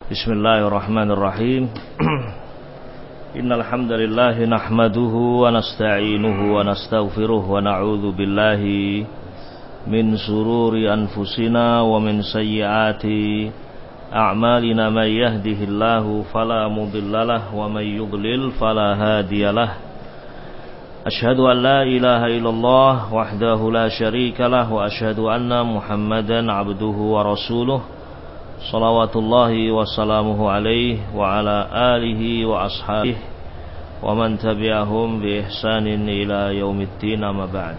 Bismillahirrahmanirrahim. Innal hamdalillah nahmaduhu wa nasta'inuhu wa nastaghfiruh wa na'udzu billahi min shururi anfusina wa min sayyiati a'malina may yahdihillahu fala mudhillalah wa may yudlil fala hadiyalah. Asyhadu an la ilaha illallah wahdahu la syarikalah wa asyhadu anna Muhammadan abduhu wa rasuluh. Salawatullahi wassalamuhu alaihi wa ala alihi wa ashabihi wa man tabi'ahum bi ihsanin ila yaumiddin, amma ba'd.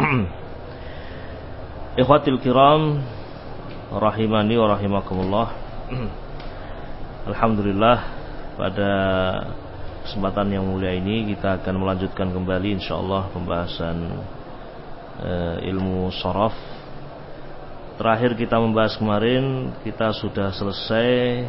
Ikhwatil kiram rahimani wa rahimakumullah. Alhamdulillah, pada kesempatan yang mulia ini kita akan melanjutkan kembali insyaallah pembahasan ilmu sharaf. Terakhir kita membahas kemarin, kita sudah selesai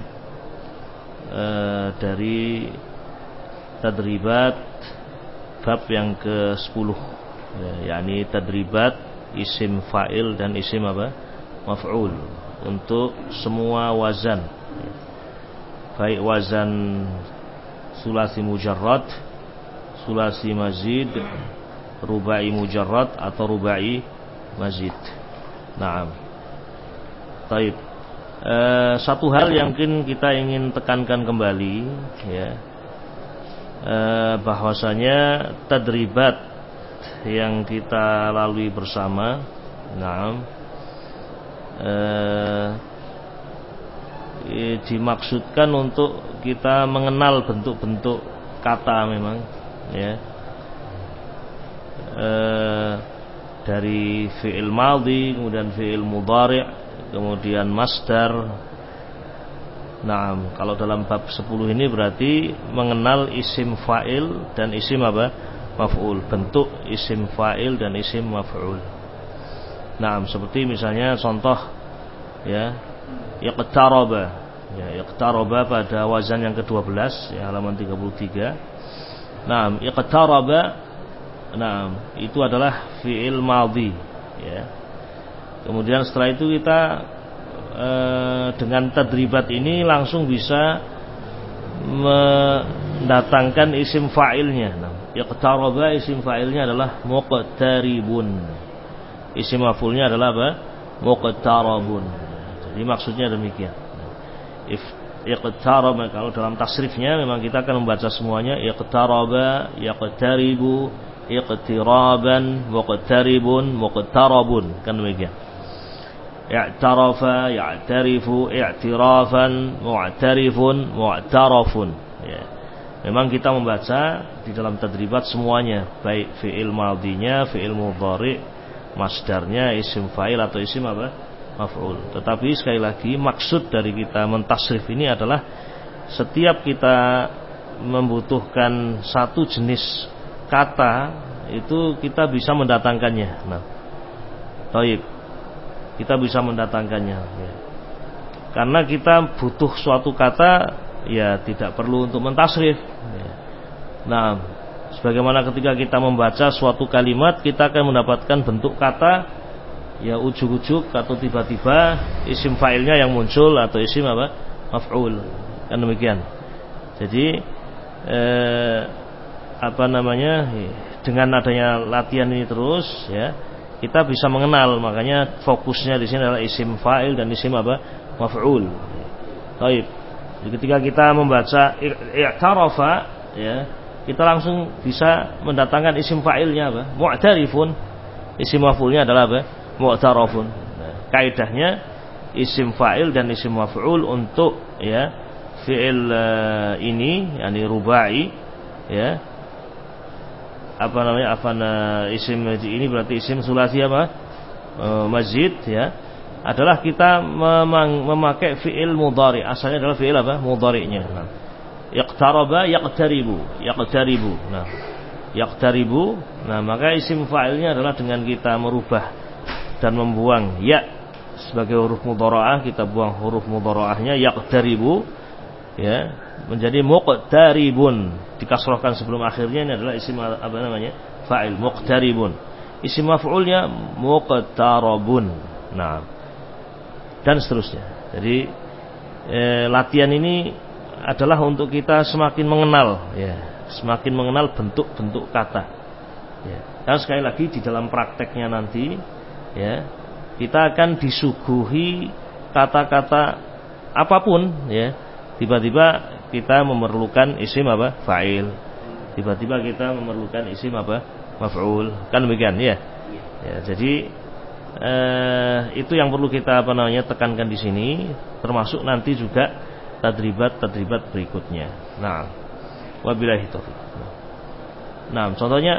dari tadribat bab yang ke-10, yakni tadribat isim fa'il dan isim maf'ul untuk semua wazan, baik wazan sulasi mujarrad, sulasi mazid, rubai mujarrad atau rubai mazid. Naam. Baik, satu hal yang mungkin kita ingin tekankan kembali, ya, bahwasanya tadribat yang kita lalui bersama, dimaksudkan untuk kita mengenal bentuk-bentuk kata memang, ya, dari fi'il madhi, kemudian fi'il mudhari', kemudian masdar. Nah, kalau dalam bab 10 ini berarti mengenal isim fa'il dan isim maf'ul, bentuk isim fa'il dan isim maf'ul. Nah, seperti misalnya contoh, ya, iqtaraba. Ya, iqtaraba pada wazan yang ke-12, ya, halaman 33. Nah, iqtaraba, nah, itu adalah fi'il madhi, ya. Kemudian setelah itu kita dengan tadribat ini langsung bisa mendatangkan isim fa'ilnya. Nah, iqtaraba isim fa'ilnya adalah muqtaribun. Isim maf'ulnya adalah apa? Muqtarabun. Jadi maksudnya demikian. Iqtaraba, kalau dalam tasrifnya memang kita akan membaca semuanya iqtaraba, yaqtaribu, iqtiraban, muqtaribun, muqtarabun, kan demikian. I'tarafa, ya'tarifu, i'tirafan, mu'tarifun, mu'tarafun, ya. Memang kita membaca di dalam tadribat semuanya, baik fi'il madhinya, fi'il mudhari', masdarnya, isim fa'il atau isim maf'ul. Tetapi sekali lagi maksud dari kita mentasrif ini adalah setiap kita membutuhkan satu jenis kata itu kita bisa mendatangkannya. Nah, taib, kita bisa mendatangkannya, ya. Karena kita butuh suatu kata, ya tidak perlu untuk mentasrif, ya. Nah, sebagaimana ketika kita membaca suatu kalimat, kita akan mendapatkan bentuk kata, ya, ujuk-ujuk atau tiba-tiba isim fa'ilnya yang muncul atau isim maf'ul, kan demikian. Jadi dengan adanya latihan ini terus, ya, kita bisa mengenal. Makanya fokusnya di sini adalah isim fa'il dan isim maf'ul. Baik. Jadi ketika kita membaca i'tarafa, ya, kita langsung bisa mendatangkan isim fa'ilnya mu'tarifun. Isim maf'ulnya adalah mu'tarafun. Nah, kaidahnya isim fa'il dan isim maf'ul untuk, ya, fi'il ini, yakni rubai, ya, isim ini berarti isim sulasi mazid, ya, adalah kita memakai fi'il mudhari'. Asalnya adalah fi'il mudhari'nya. Nah, iqtaraba, yaqtaribu, yaqtaribu. Nah, yaqtaribu, nah, maka isim fa'ilnya adalah dengan kita merubah dan membuang ya sebagai huruf mudhara'ah, kita buang huruf mudhara'ahnya yaqtaribu, ya, menjadi muqtaribun, dikasrahkan sebelum akhirnya. Ini adalah isim fa'il, muqtaribun. Isim maf'ulnya muqtarabun. Nah, dan seterusnya. Jadi latihan ini adalah untuk kita semakin mengenal, ya, semakin mengenal bentuk-bentuk kata. Ya. Dan sekali lagi di dalam prakteknya nanti, ya, kita akan disuguhi kata-kata apapun, ya. Tiba-tiba kita memerlukan isim apa? Fa'il. Tiba-tiba kita memerlukan isim apa? Maf'ul. Kan demikian, ya. Ya, jadi itu yang perlu kita tekankan di sini, termasuk nanti juga tadribat berikutnya. Nah, wabillahi taufiq. Nah, contohnya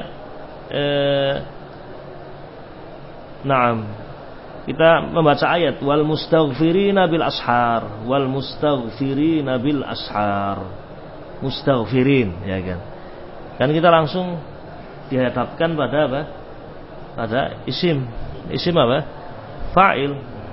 kita membaca ayat wal mustaghfirina bil ashar, wal mustaghfirina bil ashar. Mustaghfirin, ya kan. Kan kita langsung dihadapkan pada apa? Pada isim apa? Fa'il.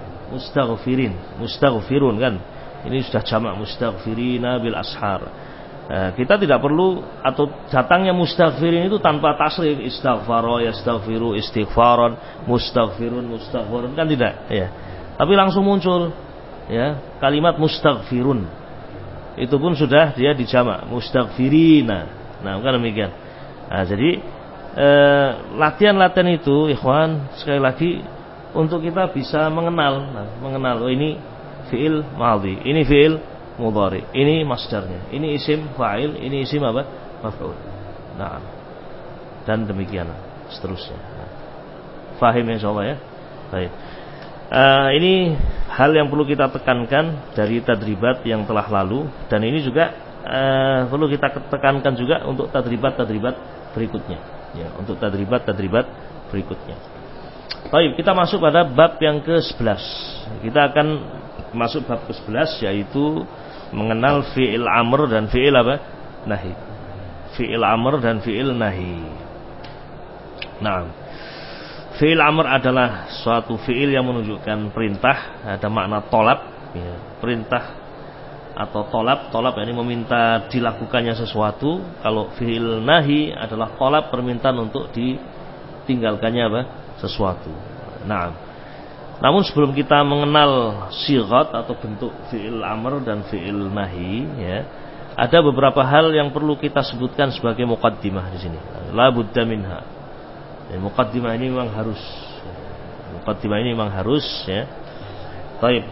Mustaghfirun kan. Ini sudah jamak mustaghfirina bil ashar. Kita tidak perlu, atau datangnya mustaghfirin itu tanpa tasrif, istaghfara, yastaghfiru, istighfaran, mustaghfirun kan tidak, ya. Tapi langsung muncul, ya, kalimat mustaghfirun. Itu pun sudah dia dijamak mustaghfirina. Nah, kan demikian. Nah, jadi latihan-latihan itu, ikhwan, sekali lagi untuk kita bisa mengenal, oh ini fi'il madhi, ini fi'il mudhari, ini masdarnya, ini isim fa'il, ini isim apa? Maf'ul. Nah, dan demikian seterusnya. Fahim insyaallah, ya. Baik. Ini hal yang perlu kita tekankan dari tadribat yang telah lalu, dan ini juga perlu kita tekankan juga untuk tadribat berikutnya. Ya, untuk tadribat berikutnya. Baik, kita masuk pada bab yang ke-11. Kita akan masuk bab ke-11, yaitu mengenal fi'il amr dan fi'il apa? Nahi. Fi'il amr dan fi'il nahi. Nah, fi'il amr adalah suatu fi'il yang menunjukkan perintah, ada makna tolab, ya, perintah atau tolab ini meminta dilakukannya sesuatu. Kalau fi'il nahi adalah tolab, permintaan untuk ditinggalkannya apa? Sesuatu. Nah, namun sebelum kita mengenal sighat atau bentuk fi'il amr dan fi'il nahi, ya, ada beberapa hal yang perlu kita sebutkan sebagai muqaddimah di sini. La budda minha. Ya, muqaddimah ini memang harus. Ya. Baik.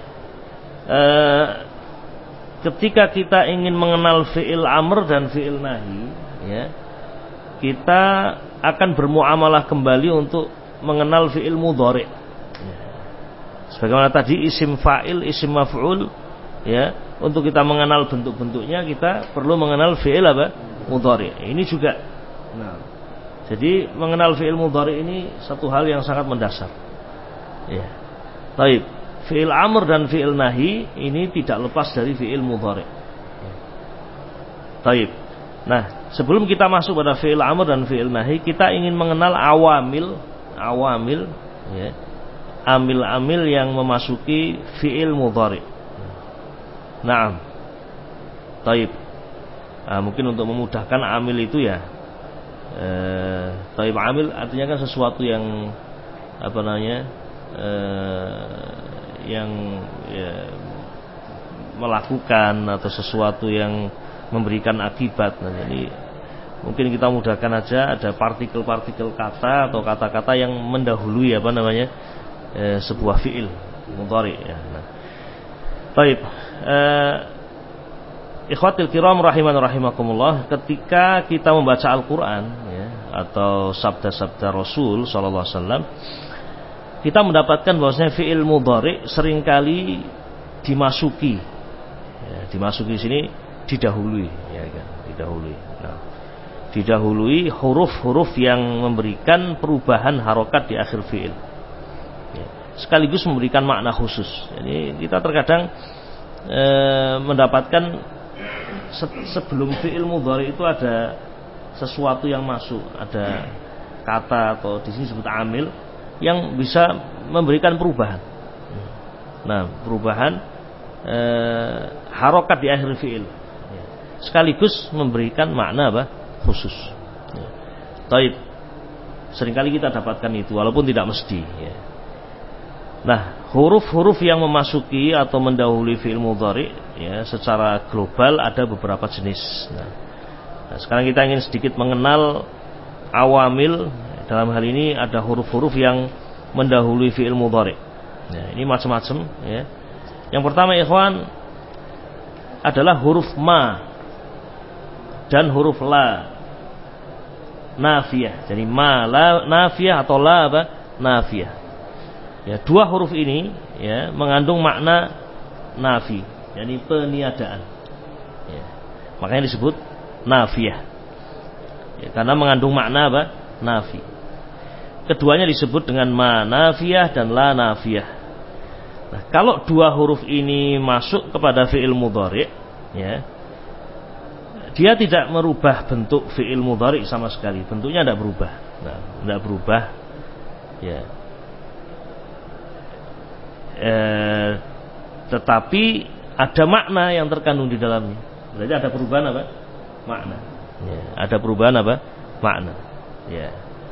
Ketika kita ingin mengenal fi'il amr dan fi'il nahi, ya, kita akan bermuamalah kembali untuk mengenal fi'il mudhari. Ya. Sebagaimana tadi isim fa'il, isim maf'ul, ya, untuk kita mengenal bentuk-bentuknya kita perlu mengenal fi'il apa? Mudhari. Ini juga. Nah, jadi mengenal fi'il mudhari ini satu hal yang sangat mendasar. Ya. Baik. Fi'il amr dan fi'il nahi ini tidak lepas dari fi'il mudhari. Baik. Nah, sebelum kita masuk pada fi'il amr dan fi'il nahi, kita ingin mengenal awamil, ya, amil-amil yang memasuki fi'il mudhari. Naam. Baik. Nah, mungkin untuk memudahkan amil itu, ya. Baik, amil artinya kan sesuatu yang yang, ya, melakukan atau sesuatu yang memberikan akibat. Nah, jadi mungkin kita mudahkan aja, ada partikel-partikel kata atau kata-kata yang mendahului sebuah fi'il mudhari, ya. Nah, baik, ikhwatil kiram rahiman rahimakumullah, ketika kita membaca Al-Quran, ya, atau sabda-sabda Rasul sallallahu alaihi wasallam, kita mendapatkan bahwasanya fi'il mudhari seringkali dimasuki, ya, dimasuki sini didahului, ya kan, didahului. Nah, didahului huruf-huruf yang memberikan perubahan harokat di akhir fi'il, ya, sekaligus memberikan makna khusus. Jadi kita terkadang mendapatkan sebelum fi'il mudhari itu ada sesuatu yang masuk, ada kata atau di sini disebut amil yang bisa memberikan perubahan. Nah, perubahan harokat di akhir fi'il, ya, sekaligus memberikan makna apa? Khusus. Ya. Taib. Seringkali kita dapatkan itu, walaupun tidak mesti. Ya. Nah, huruf-huruf yang memasuki atau mendahului fi'il mudhari ya secara global ada beberapa jenis. Nah, sekarang kita ingin sedikit mengenal awamil. Dalam hal ini ada huruf-huruf yang mendahului fi'il mudhari. Ya, ini macam-macam ya. Yang pertama ikhwan adalah huruf ma dan huruf la nafiyah. Jadi ma la nafiyah atau la apa? Nafiyah. Ya, dua huruf ini ya mengandung makna nafi, yakni peniadaan. Ya, makanya disebut nafiyah. Ya, karena mengandung makna apa? Nafi. Keduanya disebut dengan ma nafiyah dan la nafiyah. Nah, kalau dua huruf ini masuk kepada fi'il mudhari, ya, dia tidak merubah bentuk fi'il mudhari sama sekali. Bentuknya tidak berubah. Nah, tidak berubah. Ya. Tetapi ada makna yang terkandung di dalamnya. Berarti ada perubahan apa? Makna. Ya, ada perubahan apa? Makna. Ya.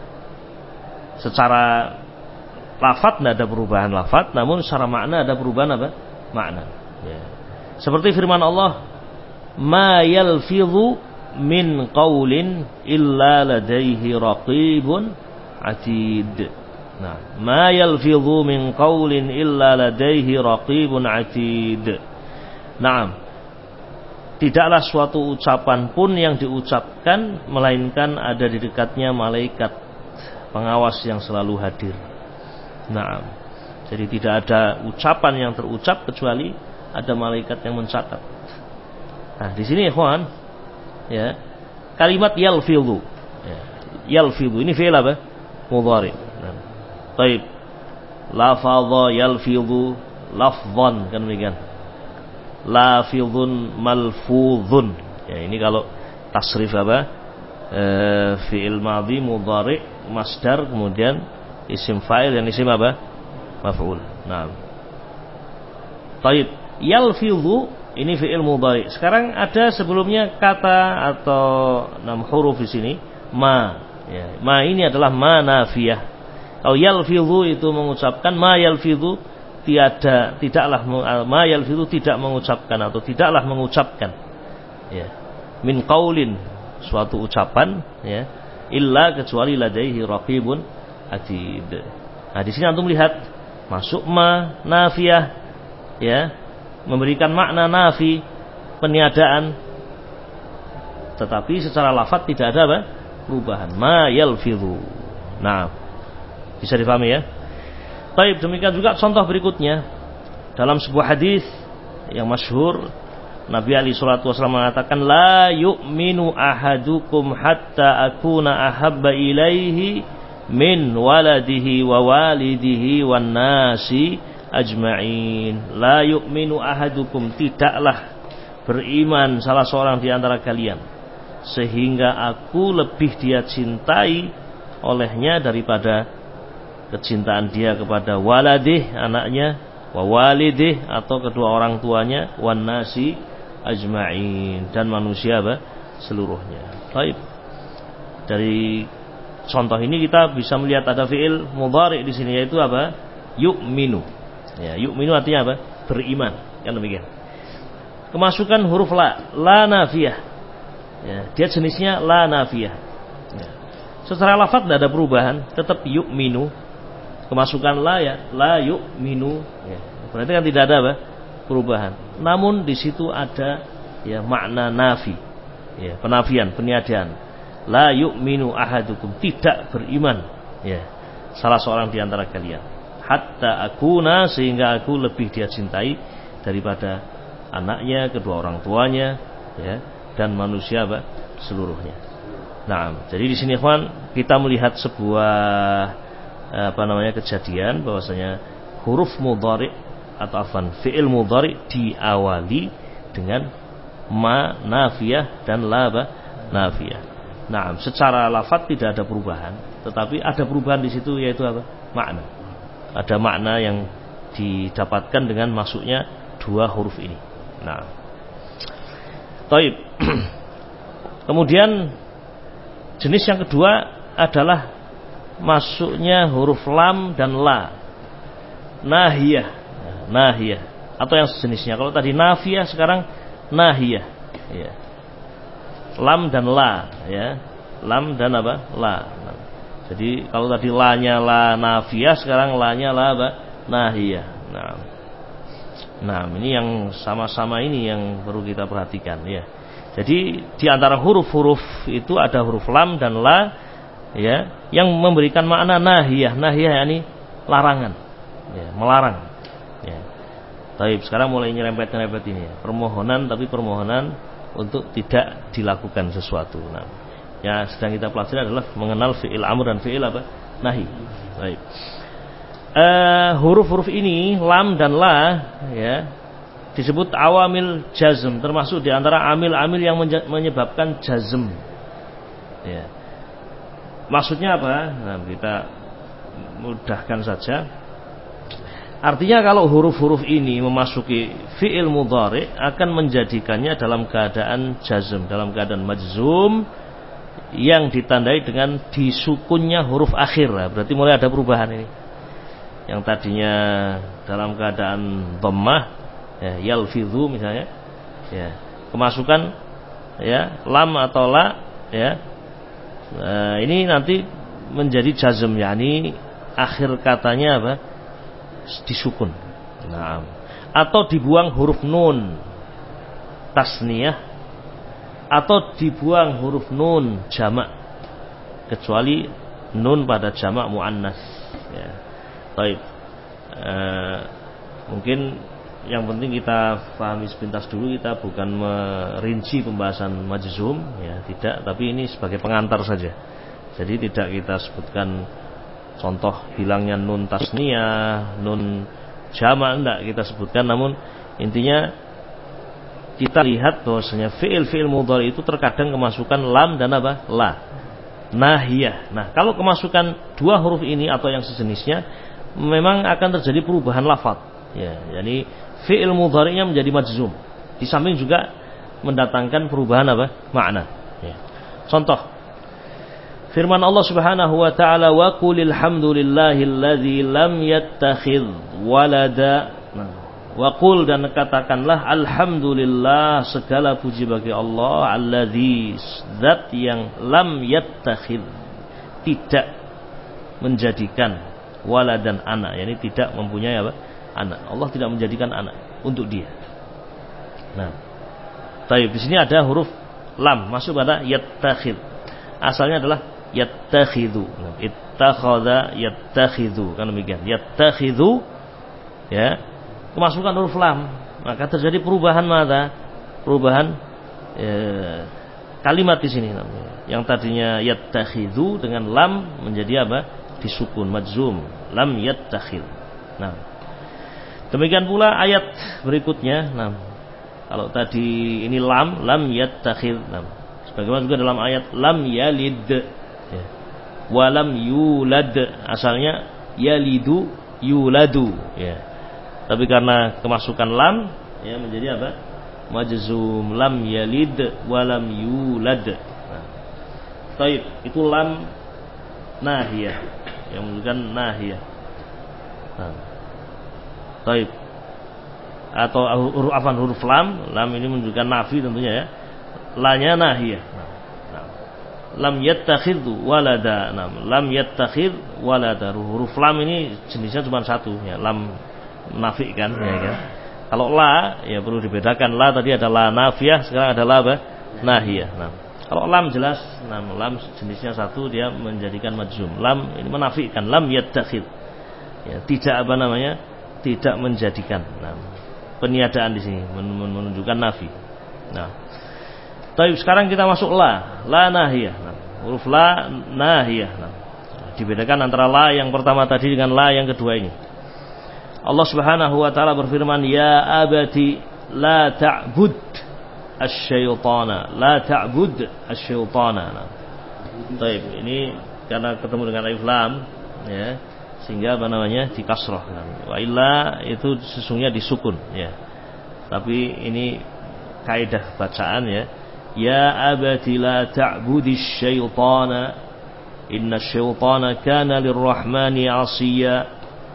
Secara lafadz tidak ada perubahan lafadz, namun secara makna ada perubahan apa? Makna. Ya. Seperti firman Allah, "Ma yalfidhu min qaulin illa ladaihi raqibun atid." Nah, ma yalfidhu min qaulin illa ladaihi raqibun atid. Naam. Tidaklah suatu ucapan pun yang diucapkan melainkan ada di dekatnya malaikat pengawas yang selalu hadir. Naam. Jadi tidak ada ucapan yang terucap kecuali ada malaikat yang mencatat. Nah, di sini ikhwan, ya, kalimat yalfidhu. Ya, yalfidhu ini fi'il apa? Mudhari. Nah, taib. Lafadha yalfidhu lafdhan, kan demikian. Lafidhun malfudhun. Ya, ini kalau tasrif apa? Fi'il madhi mudhari masdar kemudian isim fa'il dan isim apa? Maf'ul. Nah. Taib. Yalfidhu ini fi'il mudhari. Sekarang ada sebelumnya kata atau 6 huruf di sini ma. Ya, ma ini adalah ma nafiyah. Kalau yalfidhu itu mengucapkan, ma yalfidhu tidaklah ma yalfidhu tidak mengucapkan atau tidaklah mengucapkan. Ya. Min qaulin suatu ucapan ya, illa kecuali ladaihi raqibun atid. Nah, di sini antum lihat masuk ma nafiyah ya, memberikan makna nafi, peniadaan. Tetapi secara lafaz tidak ada apa? Perubahan. Ma yalfidhu. Nah, bisa difahami ya? Baik, demikian juga contoh berikutnya. Dalam sebuah hadis yang masyhur, Nabi alaihi salatu wasallam mengatakan, la yu'minu ahadukum hatta akuna ahabba ilaihi min waladihi wa walidihi wan nasi ajma'in. La yu'minu ahadukum, tidaklah beriman salah seorang di antara kalian sehingga aku lebih dia cintai olehnya daripada kecintaan dia kepada waladih, anaknya, wa walidih atau kedua orang tuanya, wan nasi ajma'in, dan manusia apa? Seluruhnya. Baik. Dari contoh ini kita bisa melihat ada fi'il mudhari di sini, yaitu apa? Yu'minu. Ya, yu'minu artinya apa? Beriman. Kan demikian. Kemasukan huruf la nafiyah. Ya, dia jenisnya la nafiyah. Ya. Secara lafaz tidak ada perubahan, tetap yu'minu. Kemasukan la ya, la yu'minu. Ya. Berarti kan tidak ada apa? Perubahan. Namun di situ ada ya makna nafi. Ya, penafian, peniadaan. La yu'minu ahadukum, tidak beriman ya salah seorang di antara kalian. Hatta akuna, sehingga aku lebih dia cintai daripada anaknya, kedua orang tuanya ya, dan manusia apa? Seluruhnya. Nah, jadi di sini ikhwan kita melihat sebuah kejadian bahwasanya huruf mudhari atau fi'il mudhari diawali dengan ma nafiyah dan la nafiyah. Nah, secara lafaz tidak ada perubahan, tetapi ada perubahan di situ, yaitu apa? Makna. Ada makna yang didapatkan dengan masuknya dua huruf ini. Nah, taib. Kemudian jenis yang kedua adalah masuknya huruf lam dan la. nahiyah. Nahiyah atau yang sejenisnya. Kalau tadi nafiyah, sekarang nahiyah. Ya. Lam dan la, ya. Lam dan apa? La. Jadi kalau tadi la-nya la nafiyah, sekarang la-nya la apa? Nahiyah. Nah, ini yang sama-sama ini yang perlu kita perhatikan, ya. Jadi di antara huruf-huruf itu ada huruf lam dan la, ya, yang memberikan makna nahiyah. Nahiyah yakni larangan, ya, melarang. Ya. Baik, sekarang mulai nyerempet-nyerempet ini, ya. Permohonan, tapi permohonan untuk tidak dilakukan sesuatu. Nah, yang sedang kita pelajari adalah mengenal fi'il amr dan fi'il apa? Nahi. Baik. Huruf-huruf ini lam dan la, ya, disebut awamil jazm, termasuk di antara amil-amil yang menyebabkan jazm. Ya. Maksudnya apa? Nah, kita mudahkan saja. Artinya kalau huruf-huruf ini memasuki fi'il mudhari akan menjadikannya dalam keadaan jazm, dalam keadaan majzum yang ditandai dengan disukunnya huruf akhir. Nah, berarti mulai ada perubahan ini. Yang tadinya dalam keadaan dhammah, ya, yalfidhu misalnya, ya, kemasukan, ya, lam atau la, ya, ini nanti menjadi jazm, yakni akhir katanya apa? Disukun. Nah, atau dibuang huruf nun tasniyah, atau dibuang huruf nun jamak, kecuali nun pada jamak muannas, ya. Baik, mungkin yang penting kita pahami sepintas dulu, kita bukan merinci pembahasan majzum, ya, tidak, tapi ini sebagai pengantar saja. Jadi tidak kita sebutkan contoh hilangnya nun tasniyah, nun jamak, enggak kita sebutkan, namun intinya kita lihat bahwasanya fi'il mudhari itu terkadang kemasukan lam dan apa? La. Nahiyah. Nah, kalau kemasukan dua huruf ini atau yang sejenisnya, memang akan terjadi perubahan lafaz, ya, yakni fi'il mudhari'nya menjadi majzum. Di samping juga mendatangkan perubahan apa? Makna. Ya. Contoh firman Allah Subhanahu wa taala, wa qulil hamdulillahilladzi lam yattakhidz walada. Nah, wa qul, dan katakanlah alhamdulillah, segala puji bagi Allah, alladzi, zat yang lam yattakhidz, tidak menjadikan waladan anak, yakni tidak mempunyai apa? Anak. Allah tidak menjadikan anak untuk dia. Nah, baik, di sini ada huruf lam masuk pada yattakhid. Asalnya adalah yattakhidhu. Nah, ittakhadha yattakhidhu, kan demikian. Yattakhidhu, ya, kemasukan huruf lam, maka terjadi perubahan mata, perubahan kalimat di sini namanya. Yang tadinya yattakhidhu dengan lam menjadi apa? Disukun, majzum, lam yattakhid. Nah, demikian pula ayat berikutnya. Nah, kalau tadi ini lam yattakhid. Nah, sebagaimana juga dalam ayat lam yalid, ya, wa lam yulad, asalnya yalidu yuladu, ya. Tapi karena kemasukan lam, ya, menjadi apa? Majzum, lam yalid wa lam yulad. Nah, baik, itu lam nahiyah, yang menunjukkan nahiyah. Nah, baik. Atau huruf lam ini menunjukkan nafi tentunya, ya. La-nya nahiyah. Nah, lam yattakhidhu walada. Nah, lam yattakhidh walada. Huruf lam ini jenisnya cuma satu, ya, lam nafi kan, ya kan. Kalau la, ya perlu dibedakan. La tadi ada la nafiyah, sekarang ada la apa? Nahiyah. Nah, kalau lam jelas, nah, lam jenisnya satu, dia menjadikan majzum. Lam ini menafikan, lam yattakhid, ya, tidak apa namanya, tidak menjadikan. Nah, peniadaan di sini menunjukkan nafi. Nah, tapi sekarang kita masuk la nahiyah. Nah, huruf la nahiyah. Nah, dibedakan antara la yang pertama tadi dengan la yang kedua ini. Allah Subhanahu wa taala berfirman, ya abati la ta'bud asy-syaitana, la ta'bud asy-syaitana. Nah, baik, ini karena ketemu dengan alif lam, ya, sehingga apa namanya dikasrah. Wa illa itu sesungguhnya disukun, ya. Tapi ini kaidah bacaan, ya. Ya abati la ta'budisy syaitana, inna syaitana kana lirrahmani 'asiya.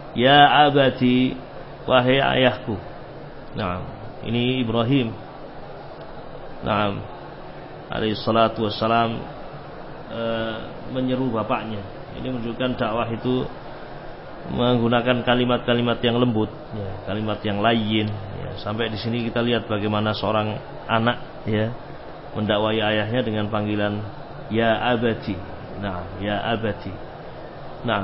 Ya abati, wahai ayahku. Nah, ini Ibrahim. Nah, alaihi salatu wassalam menyeru bapaknya. Ini menunjukkan dakwah itu menggunakan kalimat-kalimat yang lembut, ya, kalimat yang layyin. Ya, sampai di sini kita lihat bagaimana seorang anak, ya, mendakwai ayahnya dengan panggilan ya abati. Nah, ya abati. Nah,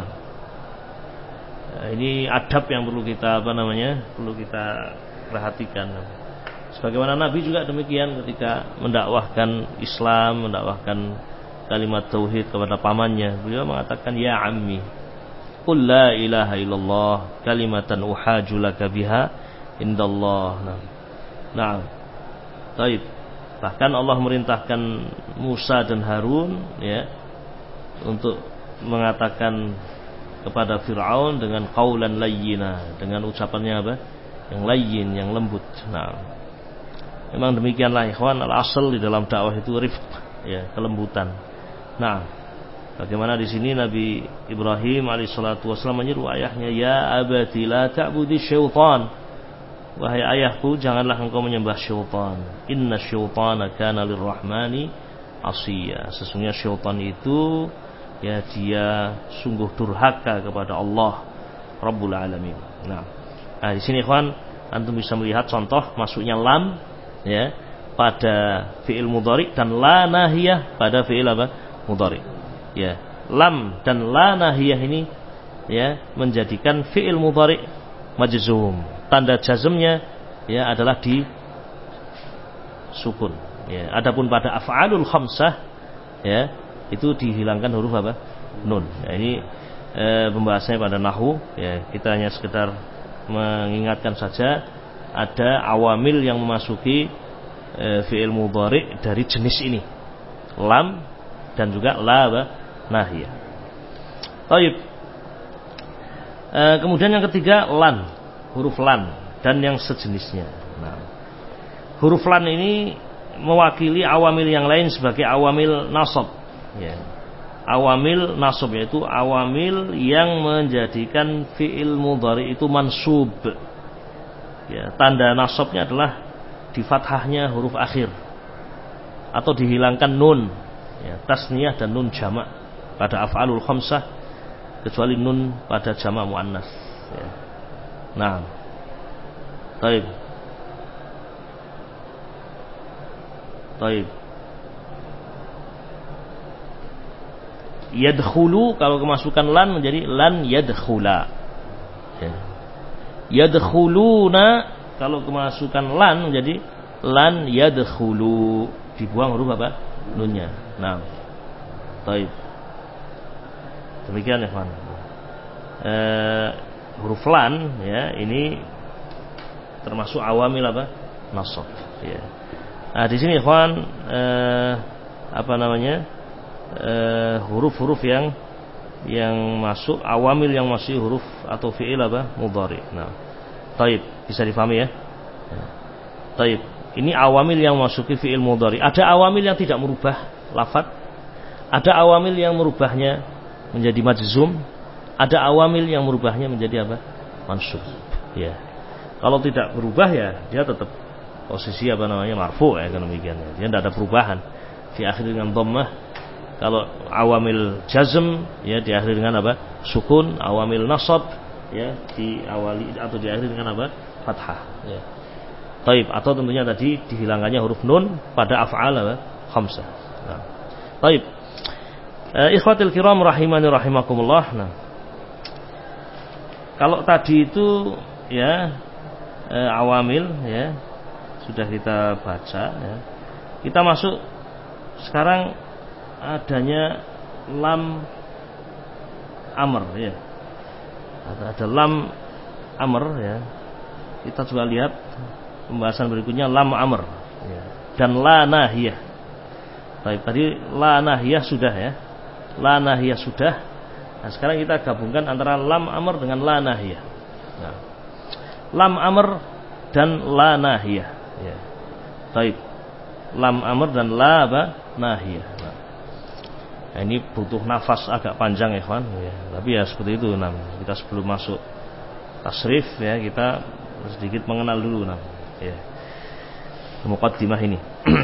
ini adab yang perlu kita perlu kita perhatikan. Sebagaimana Nabi juga demikian ketika mendakwahkan Islam, mendakwahkan kalimat tauhid kepada pamannya, beliau mengatakan ya ammi, qul la ilaha illallah kalimatan uhaju laka biha indallah. Nah, baik. Bahkan Allah merintahkan Musa dan Harun, ya, untuk mengatakan kepada Fir'aun dengan qaulan layyina, dengan ucapannya apa? Yang layyin, yang lembut. Nah, memang demikianlah ikhwan, al-asal di dalam dakwah itu rifq, ya, kelembutan. Nah, bagaimana di sini Nabi Ibrahim alaihissalatu wassalam menyeru ayahnya, ya abati la ta'budi syaitan. Wahai ayahku, janganlah engkau menyembah syaitan. Inna syaitana kana lirrahmani asiya. Sesungguhnya syaitan itu, ya, dia sungguh durhaka kepada Allah Rabbul Alamin. Nah, di sini ikhwan, antum bisa melihat contoh masuknya lam, ya, pada fi'il mudhari dan la nahiyah pada fi'il apa? Mudhari. Ya, lam dan la nahiyah ini, ya, menjadikan fi'il mudhari majzum. Tanda jazmnya, ya, adalah di sukun. Ya, adapun pada af'alul khamsah, ya, itu dihilangkan huruf apa? Nun. Ya, ini pembahasannya pada nahwu, ya, kita hanya sekedar mengingatkan saja ada awamil yang memasuki fi'il mudhari dari jenis ini. Lam dan juga la nahiyah. Baik. Kemudian yang ketiga lan, huruf lan dan yang sejenisnya. Nah, huruf lan ini mewakili awamil yang lain sebagai awamil nasab, ya. Awamil nasab yaitu awamil yang menjadikan fi'il mudhari itu mansub. Ya, tanda nasabnya adalah di fathahnya huruf akhir atau dihilangkan nun, ya, tasniyah dan nun jamak pada af'alul khamsah, kecuali nun pada jamak muannas, ya. Nah, baik. Baik. Yadkhulu, kalau kemasukan lan menjadi lan yadkhula, ya. Yadkhuluna, kalau kemasukan lan menjadi lan yadkhulu, dibuang huruf apa? Nunnya. Nah, baik. Demikian ya, kawan. Huruf lan, ya, ini termasuk awamil apa? Nasab, ya. Nah, di sini kawan, huruf-huruf yang masuk awamil yang masih huruf atau fi'il apa? Mudhari. Nah, baik, bisa difahami ya? Baik. Ini awamil yang masuki fi'il mudhari. Ada awamil yang tidak merubah lafaz, ada awamil yang merubahnya menjadi majzum, ada awamil yang merubahnya menjadi apa? Mansub. Ya. Kalau tidak berubah, ya, dia tetap posisi marfu, ya, demikian. Dia tidak ada perubahan. Diakhiri dengan dhammah. Kalau awamil jazm, ya, diakhiri dengan apa? Sukun. Awamil nasab, ya, diawali atau diakhiri dengan apa? Fathah, ya. Taib, atau tentunya tadi dihilangkannya huruf nun pada af'al khamsah. Nah, taib. Ikhwatil kiram rahimani rahimakumullah. Nah, kalau tadi itu, ya, awamil, ya, sudah kita baca, ya. Kita masuk sekarang adanya lam amr, ya. Ada lam amr, ya. Kita coba lihat pembahasan berikutnya lam amr, ya, dan la nahiyah. Baik, tadi la nahiyah sudah, ya. La nahiyah sudah. Nah, sekarang kita gabungkan antara lam amr dengan la nahiyah. Nah, lam amr dan la nahiyah, ya. Baik. Lam amr dan la nahiyah. Nah, ini butuh nafas agak panjang ya, kawan, ya. Tapi ya seperti itu. Nah, kita sebelum masuk tasrif ya, kita sedikit mengenal dulu ya, muqaddimah ini.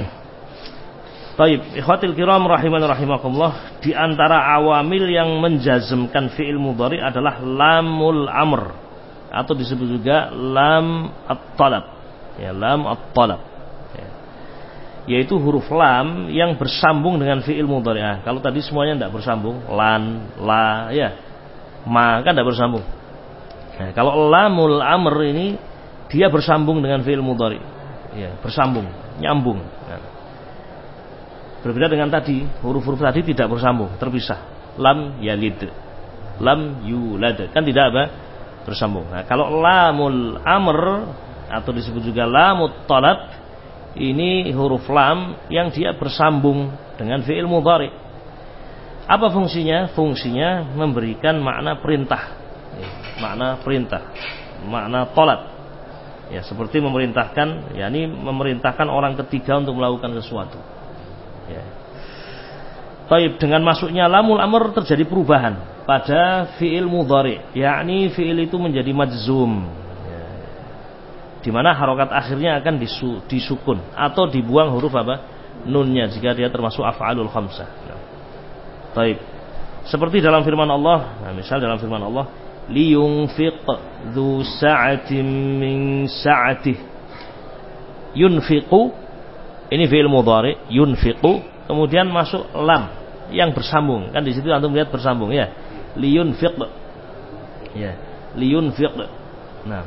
Baik, ikhwatil kiram rahiman rahimakumullah, di antara awamil yang menjazmkan fi'il mudhari adalah lamul amr atau disebut juga lam at-talab. Ya, lam at-talab. Ya. Yaitu huruf lam yang bersambung dengan fi'il mudhari. Nah, kalau tadi semuanya tidak bersambung, lan, la, ya, ma kan tidak bersambung. Nah, kalau lamul amr ini dia bersambung dengan fi'il mudhari. Ya, bersambung, nyambung. Nah. Berbeda dengan tadi, huruf-huruf tadi tidak bersambung, terpisah. Lam yalid, lam yulad, kan tidak apa? Bersambung. Nah, kalau lamul amr atau disebut juga lamut talab, ini huruf lam yang dia bersambung dengan fi'il mudhari. Apa fungsinya? Fungsinya memberikan makna perintah. Makna perintah, makna talab. Ya, seperti memerintahkan, yakni memerintahkan orang ketiga untuk melakukan sesuatu. Ya. Baik, dengan masuknya lamul amr terjadi perubahan pada fi'il mudhari, yakni fi'il itu menjadi majzum, ya, di mana harokat akhirnya akan disukun atau dibuang huruf apa? Nunnya jika dia termasuk af'alul khamsah. Nah. Baik. Seperti dalam firman Allah, nah, misal dalam firman Allah, liyunfiq dzu sa'atin min sa'atih. Yunfiqu, ini fi'il mudhari, yunfiqu, kemudian masuk lam yang bersambung. Kan di situ antum lihat bersambung ya. Liyunfiq. Ya, liyunfiq. Nah.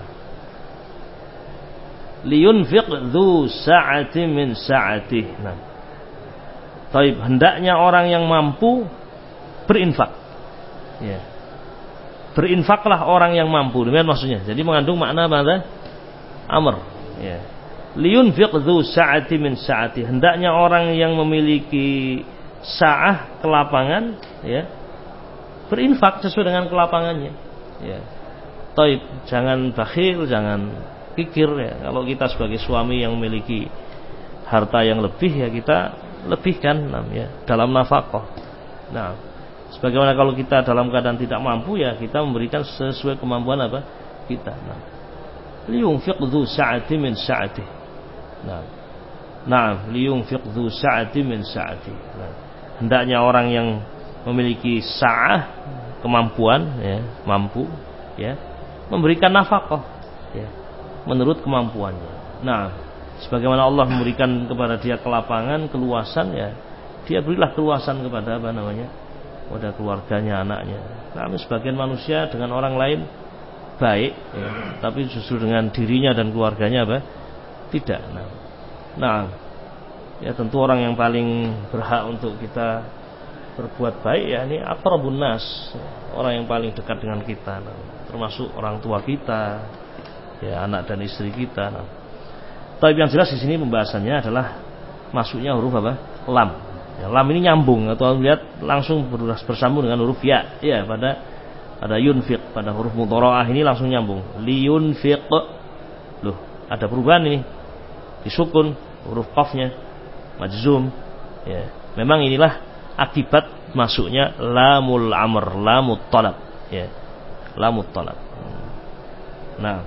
Liyunfiq dzu sa'atin min sa'atih. Nah. Baik, hendaknya orang yang mampu berinfak. Ya. Berinfaklah orang yang mampu. Demikian maksudnya. Jadi mengandung makna apa? Amr. Ya. Liyunfiq dzu sa'ati min sa'ati, hendaknya orang yang memiliki sa'ah, kelapangan, ya, berinfak sesuai dengan kelapangannya. Ya. Taib, jangan bakhil, jangan kikir ya. Kalau kita sebagai suami yang memiliki harta yang lebih, ya kita lebihkan ya, dalam nafkah. Nah, sebagaimana kalau kita dalam keadaan tidak mampu, ya kita memberikan sesuai kemampuan apa kita. Nah, liyunfiq dzu sa'ati min sa'ati. Nah, liyunfiq dzu sa'ati min sa'ati. Nah, hendaknya orang yang memiliki sa'ah, kemampuan ya, mampu ya, memberikan nafkah ya, menurut kemampuannya. Nah, sebagaimana Allah memberikan kepada dia kelapangan, keluasan ya, dia berilah keluasan kepada apa namanya? Kepada keluarganya, anaknya. Nah, sebagian manusia dengan orang lain baik ya, tapi justru dengan dirinya dan keluarganya apa? Tidak. Nah, ya tentu orang yang paling berhak untuk kita berbuat baik ya ini aqrabun nas, orang yang paling dekat dengan kita, termasuk orang tua kita, ya anak dan istri kita. Nah, tapi yang jelas di sini pembahasannya adalah masuknya huruf apa? Lam. Ya, lam ini nyambung atau lihat langsung bersambung dengan huruf ya, ya pada yunfiq, pada huruf mudharaah ini langsung nyambung. Liyunfiq. Loh, ada perubahan ini. Disukun huruf qafnya majzum ya. Memang inilah akibat masuknya lamul amr, lamut talab ya. Lamut talab. Nah,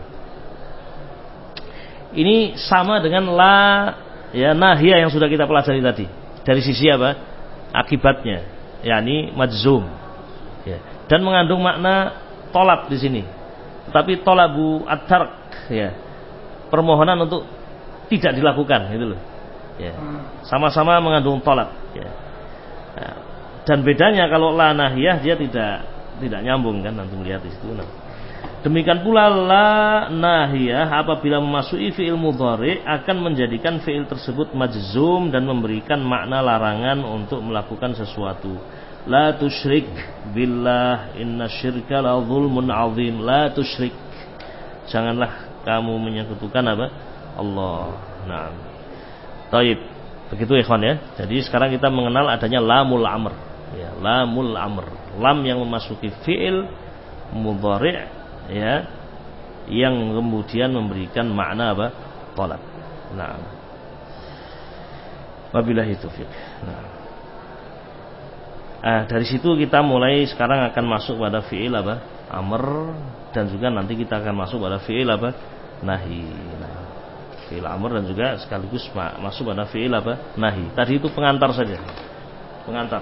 ini sama dengan la ya nahiyah yang sudah kita pelajari tadi. Dari sisi apa? Akibatnya, yakni majzum ya. Dan mengandung makna talab di sini. Tetapi talabu at-tark ya. Permohonan untuk tidak dilakukan gitu loh. Ya. Sama-sama mengandung talab ya. Nah, dan bedanya kalau la nahiyah dia tidak nyambung kan, nanti lihat di situ. Nah. Demikian pula la nahiyah apabila memasuki fi'il mudhari akan menjadikan fi'il tersebut majzum dan memberikan makna larangan untuk melakukan sesuatu. La tusyrik billah innasyirka la dzulmun adzim. La tusyrik. Janganlah kamu menyekutukan apa? Allah. Nah. Taib. Begitu ikhwan ya. Jadi sekarang kita mengenal adanya lamul amr. Ya, lamul amr. Lam yang memasuki fi'il mudhari' ya, yang kemudian memberikan makna apa? Talab. Nah. Wabillahi taufiq. Nah. Dari situ kita mulai sekarang akan masuk pada fi'il apa? Amr, dan juga nanti kita akan masuk pada fi'il apa? Nahi. Nah, fi'il amr dan juga sekaligus masuk pada fi'il apa? Nahi. Tadi itu pengantar saja. Pengantar.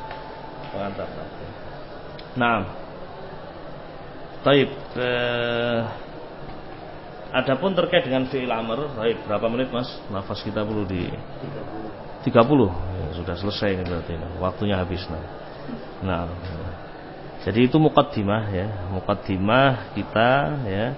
Nah, taib. Adapun terkait dengan fi'il amr, taib. Berapa menit Mas? Nafas kita perlu di 30. Ya, sudah selesai ini berarti. Waktunya habis. Nah, jadi itu muqaddimah ya. Muqaddimah kita ya.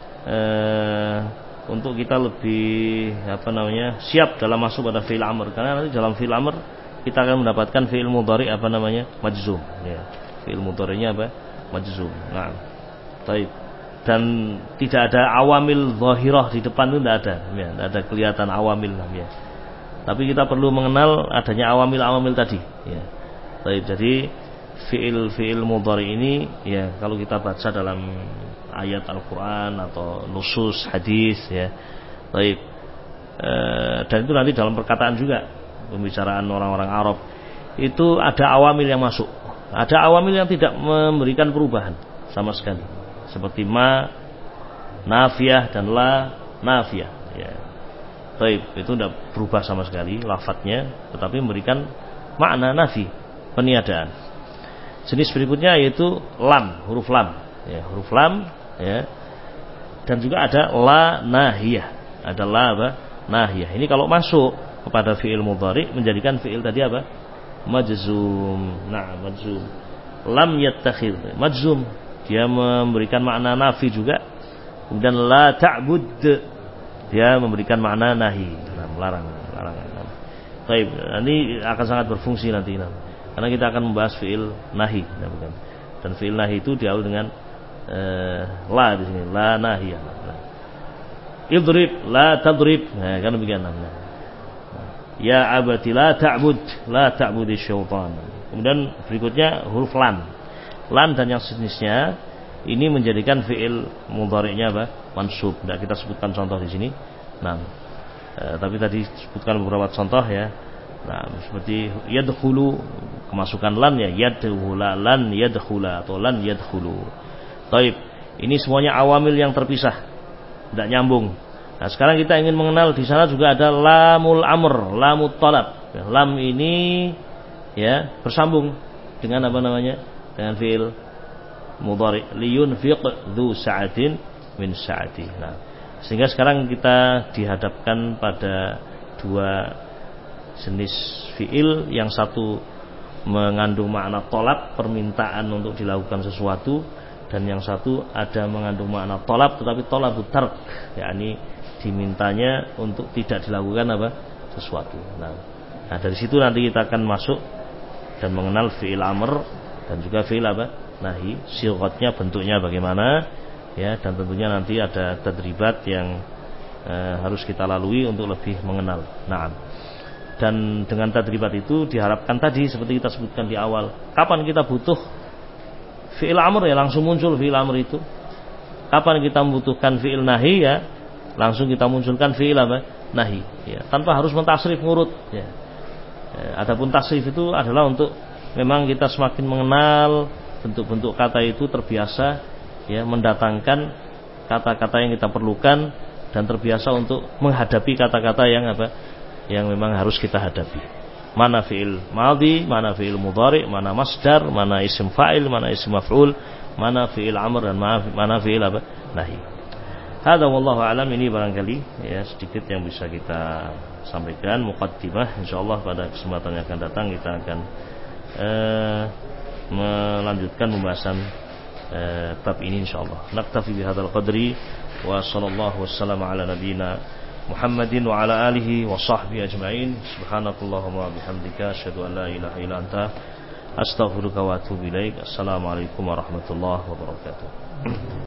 Untuk kita lebih siap dalam masuk pada fi'il amr, karena nanti dalam fi'il amr kita akan mendapatkan fi'il mudhari majzum ya. Fi'il mudhari'nya majzum. Nah, baik. Dan tidak ada awamil zahirah di depan itu tidak ada ya, tidak ada kelihatan awamil ya. Tapi kita perlu mengenal adanya awamil tadi ya. Baik, jadi fi'il mudhari ini ya, kalau kita baca dalam ayat Al-Quran atau nusus hadis ya, baik, dan itu nanti dalam perkataan juga, pembicaraan orang-orang Arab itu ada awamil yang masuk, ada awamil yang tidak memberikan perubahan sama sekali, seperti ma nafiyah dan la nafiyah ya. Baik, itu tidak berubah sama sekali lafadznya, tetapi memberikan makna nafi, peniadaan. Jenis berikutnya yaitu lam, huruf lam ya, huruf lam ya. Dan juga ada la nahiyah, ada la nahiyah. Ini kalau masuk kepada fi'il mudhari menjadikan fi'il tadi majzum. Nah, majzum. Lam yattakhidh, majzum, dia memberikan makna nafi juga. Kemudian la ta'bud, dia memberikan makna nahi, melarang. Baik, ini akan sangat berfungsi nanti. Karena kita akan membahas fi'il nahi, dan fi'il nahi itu diawali dengan la di sini, la nahiyah. Idrib, la tadrib, nah, kan demikian. Ya abati la ta'budi syaitan. Kemudian berikutnya huruf lam. Lam dan yang sejenisnya ini menjadikan fi'il mudhari'nya mansub. Tidak kita sebutkan contoh di sini. Nah, tapi tadi sebutkan beberapa contoh ya. Nah, seperti yadkhulu, kemasukan lan ya, yadkhula, lan yadkhula atau lan yadkhulu. Taib. Ini semuanya awamil yang terpisah, tidak nyambung. Nah, sekarang kita ingin mengenal di sana juga ada lamul amr, lamut talab. Lam ini ya bersambung dengan dengan fi'il mudhari, liyunfiq dzu sa'atin min sa'ati. Nah, sehingga sekarang kita dihadapkan pada dua jenis fi'il, yang satu mengandung makna tolab, permintaan untuk dilakukan sesuatu, dan yang satu ada mengandung makna tolab tetapi tolabut tark, yakni dimintanya untuk tidak dilakukan sesuatu. Nah, dari situ nanti kita akan masuk dan mengenal fi'il amr dan juga fi'il nahi, sigatnya, bentuknya bagaimana ya, dan tentunya nanti ada tadribat yang harus kita lalui untuk lebih mengenal. Nah, dan dengan tadribat itu diharapkan tadi seperti kita sebutkan di awal, kapan kita butuh fi'il amr ya langsung muncul fi'il amr itu. Kapan kita membutuhkan fi'il nahi ya langsung kita munculkan fi'il nahi ya, tanpa harus mentasrif ngurut ya. Adapun tasrif itu adalah untuk memang kita semakin mengenal bentuk-bentuk kata itu, terbiasa ya mendatangkan kata-kata yang kita perlukan dan terbiasa untuk menghadapi kata-kata yang memang harus kita hadapi. Mana fi'il madhi, mana fi'il mudhari, mana masdar, mana isim fa'il, mana isim maf'ul, mana fi'il amr dan mana fi'il nahi. Hada wallahu a'lam. Ini barangkali ya sedikit yang bisa kita sampaikan muqaddimah. Insyaallah pada kesempatan yang akan datang kita akan melanjutkan pembahasan bab ini insyaallah. Naktafi bihadzal qadri wa sallallahu wassalamu ala nabiyyina Muhammadin wa ala alihi wa sahbihi ajma'in. Subhanakallahumma wa bihamdika asyhadu an la ilaha illa anta astaghfiruka wa atubu ilaik. Assalamualaikum warahmatullahi wabarakatuh.